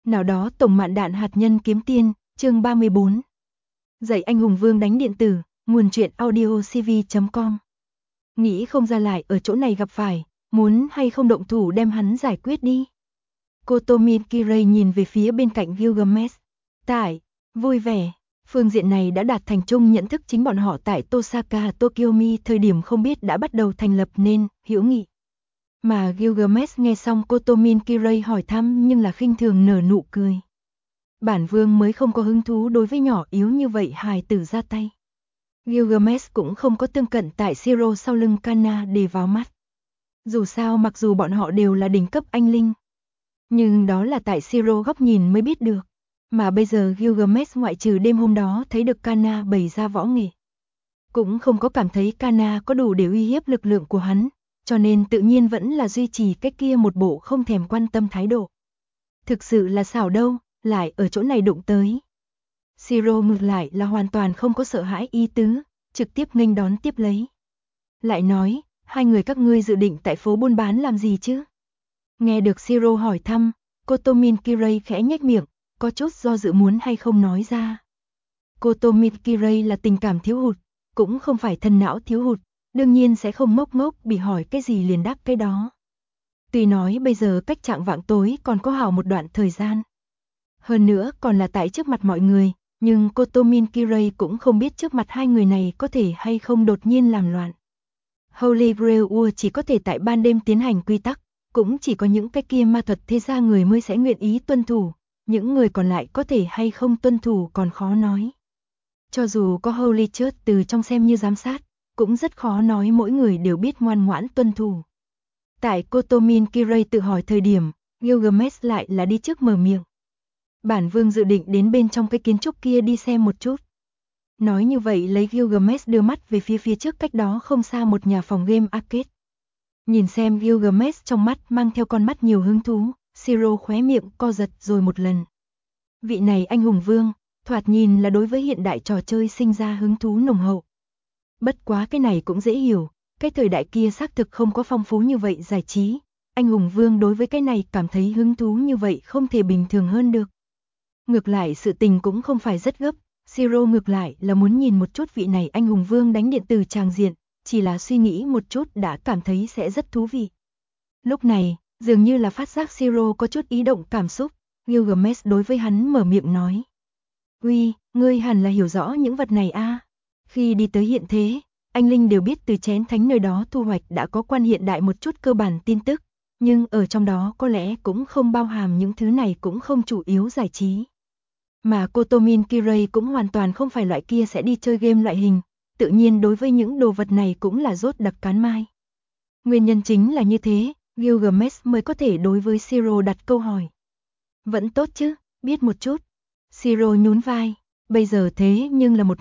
Nào đó tổng mạn đạn hạt nhân kiếm tiên, chương 34. Dạy anh hùng vương đánh điện tử, nguồn truyện audiocv.com. Nghĩ không ra lại ở chỗ này gặp phải, muốn hay không động thủ đem hắn giải quyết đi. Kotomi Kirei nhìn về phía bên cạnh Gilgamesh. Tại, vui vẻ, phương diện này đã đạt thành chung nhận thức chính bọn họ tại Tosaka Tokyomi thời điểm không biết đã bắt đầu thành lập nên hữu nghị. Mà Gilgamesh nghe xong Kotomi Kirei hỏi thăm nhưng là khinh thường nở nụ cười. Bản vương mới không có hứng thú đối với nhỏ yếu như vậy hài tử ra tay. Gilgamesh cũng không có tương cận tại Shiro sau lưng Kana để vào mắt. Dù sao mặc dù bọn họ đều là đỉnh cấp anh linh, nhưng đó là tại Shiro góc nhìn mới biết được. Mà bây giờ Gilgamesh ngoại trừ đêm hôm đó thấy được Kana bày ra võ nghệ, cũng không có cảm thấy Kana có đủ để uy hiếp lực lượng của hắn, cho nên tự nhiên vẫn là duy trì cái kia một bộ không thèm quan tâm thái độ. Thực sự là xảo đâu, lại ở chỗ này đụng tới. Shiro ngược lại là hoàn toàn không có sợ hãi ý tứ, trực tiếp nghênh đón tiếp lấy. Lại nói, hai người các ngươi dự định tại phố buôn bán làm gì chứ? Nghe được Shiro hỏi thăm, Kotomi Kirei khẽ nhếch miệng, có chút do dự muốn hay không nói ra. Kotomi Kirei là tình cảm thiếu hụt, cũng không phải thân não thiếu hụt, đương nhiên sẽ không ngốc ngốc bị hỏi cái gì liền đáp cái đó. Tuy nói bây giờ cách chạng vạng tối còn có hảo một đoạn thời gian. Hơn nữa còn là tại trước mặt mọi người, nhưng Kotomi Kirei cũng không biết trước mặt hai người này có thể hay không đột nhiên làm loạn. Holy Grail War chỉ có thể tại ban đêm tiến hành quy tắc, cũng chỉ có những cái kia ma thuật thế gia người mới sẽ nguyện ý tuân thủ, những người còn lại có thể hay không tuân thủ còn khó nói. Cho dù có Holy Church từ trong xem như giám sát, cũng rất khó nói mỗi người đều biết ngoan ngoãn tuân thủ. Tại Kotomi Kirei tự hỏi thời điểm, Gilgamesh lại là đi trước mở miệng. Bản vương dự định đến bên trong cái kiến trúc kia đi xem một chút. Nói như vậy lấy Gilgamesh đưa mắt về phía trước cách đó không xa một nhà phòng game arcade. Nhìn xem Gilgamesh trong mắt mang theo con mắt nhiều hứng thú, Shiro khóe miệng co giật rồi một lần. Vị này anh hùng vương, thoạt nhìn là đối với hiện đại trò chơi sinh ra hứng thú nồng hậu. Bất quá cái này cũng dễ hiểu, cái thời đại kia xác thực không có phong phú như vậy giải trí. Anh hùng vương đối với cái này cảm thấy hứng thú như vậy không thể bình thường hơn được. Ngược lại sự tình cũng không phải rất gấp, Shiro ngược lại là muốn nhìn một chút vị này anh hùng vương đánh điện tử tràng diện, chỉ là suy nghĩ một chút đã cảm thấy sẽ rất thú vị. Lúc này, dường như là phát giác Shiro có chút ý động cảm xúc, Gilgamesh đối với hắn mở miệng nói. Uy, ngươi hẳn là hiểu rõ những vật này a. Khi đi tới hiện thế, anh linh đều biết từ chén thánh nơi đó thu hoạch đã có quan hiện đại một chút cơ bản tin tức, nhưng ở trong đó có lẽ cũng không bao hàm những thứ này cũng không chủ yếu giải trí. Mà Kotomi Kirei cũng hoàn toàn không phải loại kia sẽ đi chơi game loại hình, tự nhiên đối với những đồ vật này cũng là rốt đặc cán mai. Nguyên nhân chính là như thế, Gilgamesh mới có thể đối với Shiro đặt câu hỏi. Vẫn tốt chứ, biết một chút. Shiro nhún vai, bây giờ thế nhưng là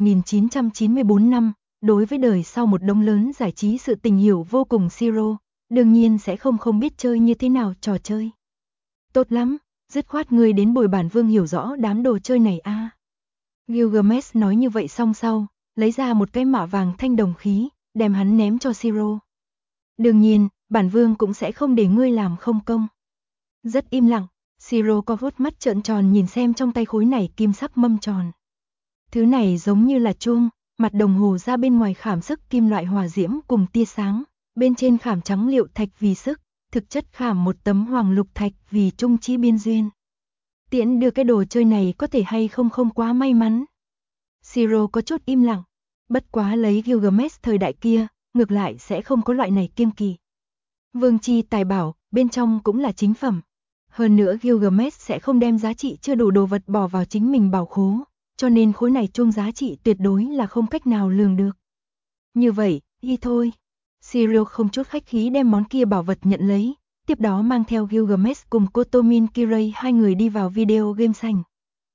1994 năm, đối với đời sau một đống lớn giải trí sự tình hiểu vô cùng Shiro, đương nhiên sẽ không biết chơi như thế nào trò chơi. Tốt lắm, dứt khoát ngươi đến bồi bản vương hiểu rõ đám đồ chơi này a. Gilgamesh nói như vậy xong sau, lấy ra một cái mạ vàng thanh đồng khí, đem hắn ném cho Shiro. Đương nhiên, bản vương cũng sẽ không để ngươi làm không công. Rất im lặng, Shiro có vuốt mắt trợn tròn nhìn xem trong tay khối này kim sắc mâm tròn. Thứ này giống như là chuông, mặt đồng hồ ra bên ngoài khảm sức kim loại hỏa diễm cùng tia sáng, bên trên khảm trắng liệu thạch vì sức, thực chất khảm một tấm hoàng lục thạch vì trung chi biên duyên. Tiễn đưa cái đồ chơi này có thể hay không quá may mắn. Shiro có chút im lặng, bất quá lấy Gilgamesh thời đại kia, ngược lại sẽ không có loại này kiêng kỵ. Vương chi tài bảo, bên trong cũng là chính phẩm. Hơn nữa Gilgamesh sẽ không đem giá trị chưa đủ đồ vật bỏ vào chính mình bảo khố, cho nên khối này chuông giá trị tuyệt đối là không cách nào lường được. Như vậy, đi thôi. Shiro không chút khách khí đem món kia bảo vật nhận lấy, tiếp đó mang theo Gilgamesh cùng Kotomi Kirei hai người đi vào video game sảnh.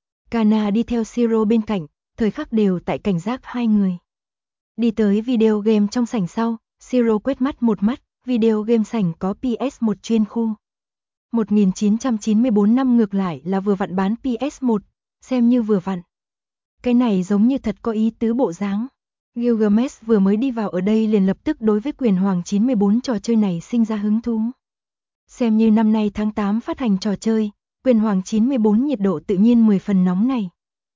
Kana đi theo Shiro bên cạnh, thời khắc đều tại cảnh giác hai người. Đi tới video game trong sảnh sau, Shiro quét mắt một mắt, video game sảnh có PS1 chuyên khu. 1994 năm ngược lại là vừa vặn bán PS1, xem như vừa vặn. Cái này giống như thật có ý tứ bộ dáng. Gilgamesh vừa mới đi vào ở đây liền lập tức đối với quyền hoàng 94 trò chơi này sinh ra hứng thú. Xem như năm nay tháng 8 phát hành trò chơi, Quyền Hoàng 94 nhiệt độ tự nhiên 10 phần nóng này.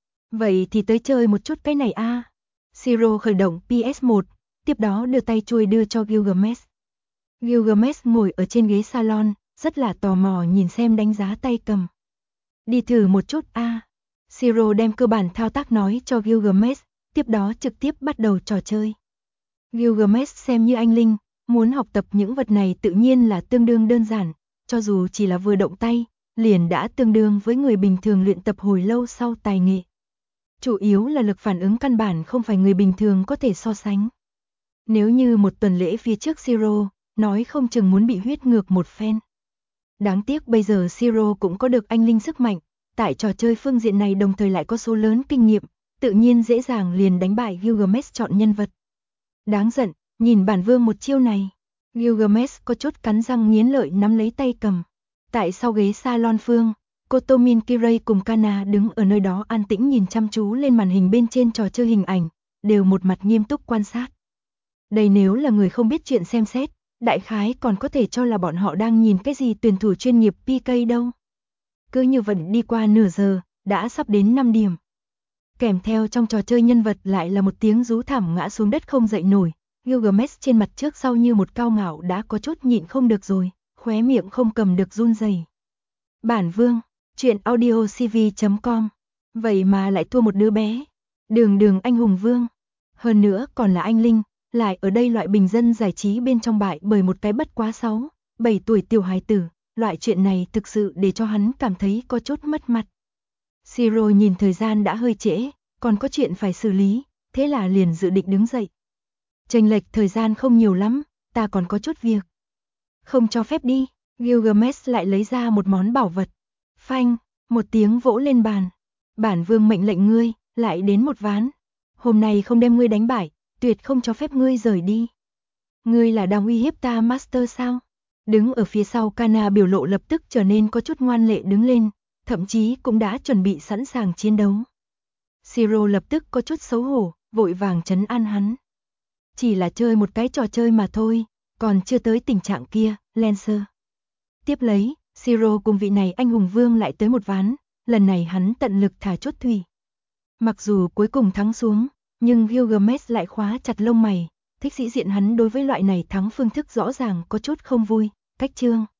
Vậy thì tới chơi một chút cái này a. Siro khởi động PS1, tiếp đó đưa tay chuôi đưa cho Gilgamesh. Gilgamesh ngồi ở trên ghế salon, rất là tò mò nhìn xem đánh giá tay cầm. Đi thử một chút a. Siro đem cơ bản thao tác nói cho Gilgamesh, tiếp đó trực tiếp bắt đầu trò chơi. Gilgamesh xem như anh linh, muốn học tập những vật này tự nhiên là tương đương đơn giản, cho dù chỉ là vừa động tay, liền đã tương đương với người bình thường luyện tập hồi lâu sau tài nghệ. Chủ yếu là lực phản ứng căn bản không phải người bình thường có thể so sánh. Nếu như một tuần lễ phía trước Siro, nói không chừng muốn bị huyết ngược một phen. Đáng tiếc bây giờ Siro cũng có được anh linh sức mạnh, tại trò chơi phương diện này đồng thời lại có số lớn kinh nghiệm, tự nhiên dễ dàng liền đánh bại Gilgamesh chọn nhân vật. Đáng giận, nhìn bản vương một chiêu này. Gilgamesh có chút cắn răng nghiến lợi nắm lấy tay cầm. Tại sau ghế salon phương, Kotomin Kirei cùng Kana đứng ở nơi đó an tĩnh nhìn chăm chú lên màn hình bên trên trò chơi hình ảnh, đều một mặt nghiêm túc quan sát. Đây nếu là người không biết chuyện xem xét, đại khái còn có thể cho là bọn họ đang nhìn cái gì tuyển thủ chuyên nghiệp PK đâu. Cứ như vậy đi qua nửa giờ, đã sắp đến 5 điểm. Kèm theo trong trò chơi nhân vật lại là một tiếng rú thảm ngã xuống đất không dậy nổi. Gilgamesh trên mặt trước sau như một cao ngạo đã có chút nhịn không được rồi, khóe miệng không cầm được run rẩy. Bản vương, chuyện audiocv.com. Vậy mà lại thua một đứa bé. Đường anh hùng vương. Hơn nữa còn là anh linh, lại ở đây loại bình dân giải trí bên trong bại bởi một cái bất quá 6, 7 tuổi tiểu hài tử. Loại chuyện này thực sự để cho hắn cảm thấy có chút mất mặt. Siro nhìn thời gian đã hơi trễ, còn có chuyện phải xử lý, thế là liền dự định đứng dậy. Chênh lệch thời gian không nhiều lắm, ta còn có chút việc. Không cho phép đi, Gilgamesh lại lấy ra một món bảo vật. Phanh, một tiếng vỗ lên bàn. Bản vương mệnh lệnh ngươi, lại đến một ván. Hôm nay không đem ngươi đánh bại, tuyệt không cho phép ngươi rời đi. Ngươi là đang uy hiếp ta Master sao? Đứng ở phía sau Kana biểu lộ lập tức trở nên có chút ngoan lệ đứng lên, thậm chí cũng đã chuẩn bị sẵn sàng chiến đấu. Siro lập tức có chút xấu hổ, vội vàng trấn an hắn. Chỉ là chơi một cái trò chơi mà thôi, còn chưa tới tình trạng kia, Lancer. Tiếp lấy, Siro cùng vị này anh hùng vương lại tới một ván, lần này hắn tận lực thả chút thủy. Mặc dù cuối cùng thắng xuống, nhưng Gilgamesh lại khóa chặt lông mày, thích sĩ diện hắn đối với loại này thắng phương thức rõ ràng có chút không vui, cách chương.